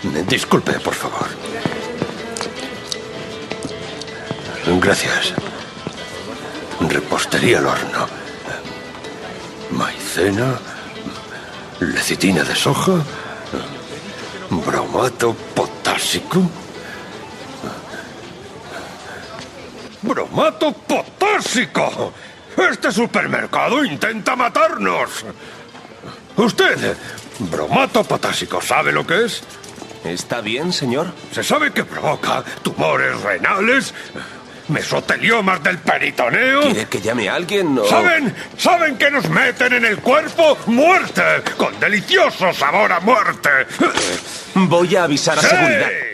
Disculpe, por favor. Gracias. Repostería al horno. Maicena. Lecitina de soja. Bromato potásico. ¡Bromato potásico! ¡Este supermercado intenta matarnos! Usted, bromato potásico, ¿sabe lo que es? ¿Está bien, señor? Se sabe que provoca tumores renales, mesoteliomas del peritoneo. ¿Quiere que llame a alguien o...? ¿Saben que nos meten en el cuerpo? ¡Muerte! ¡Con delicioso sabor a muerte! Voy a avisar a seguridad.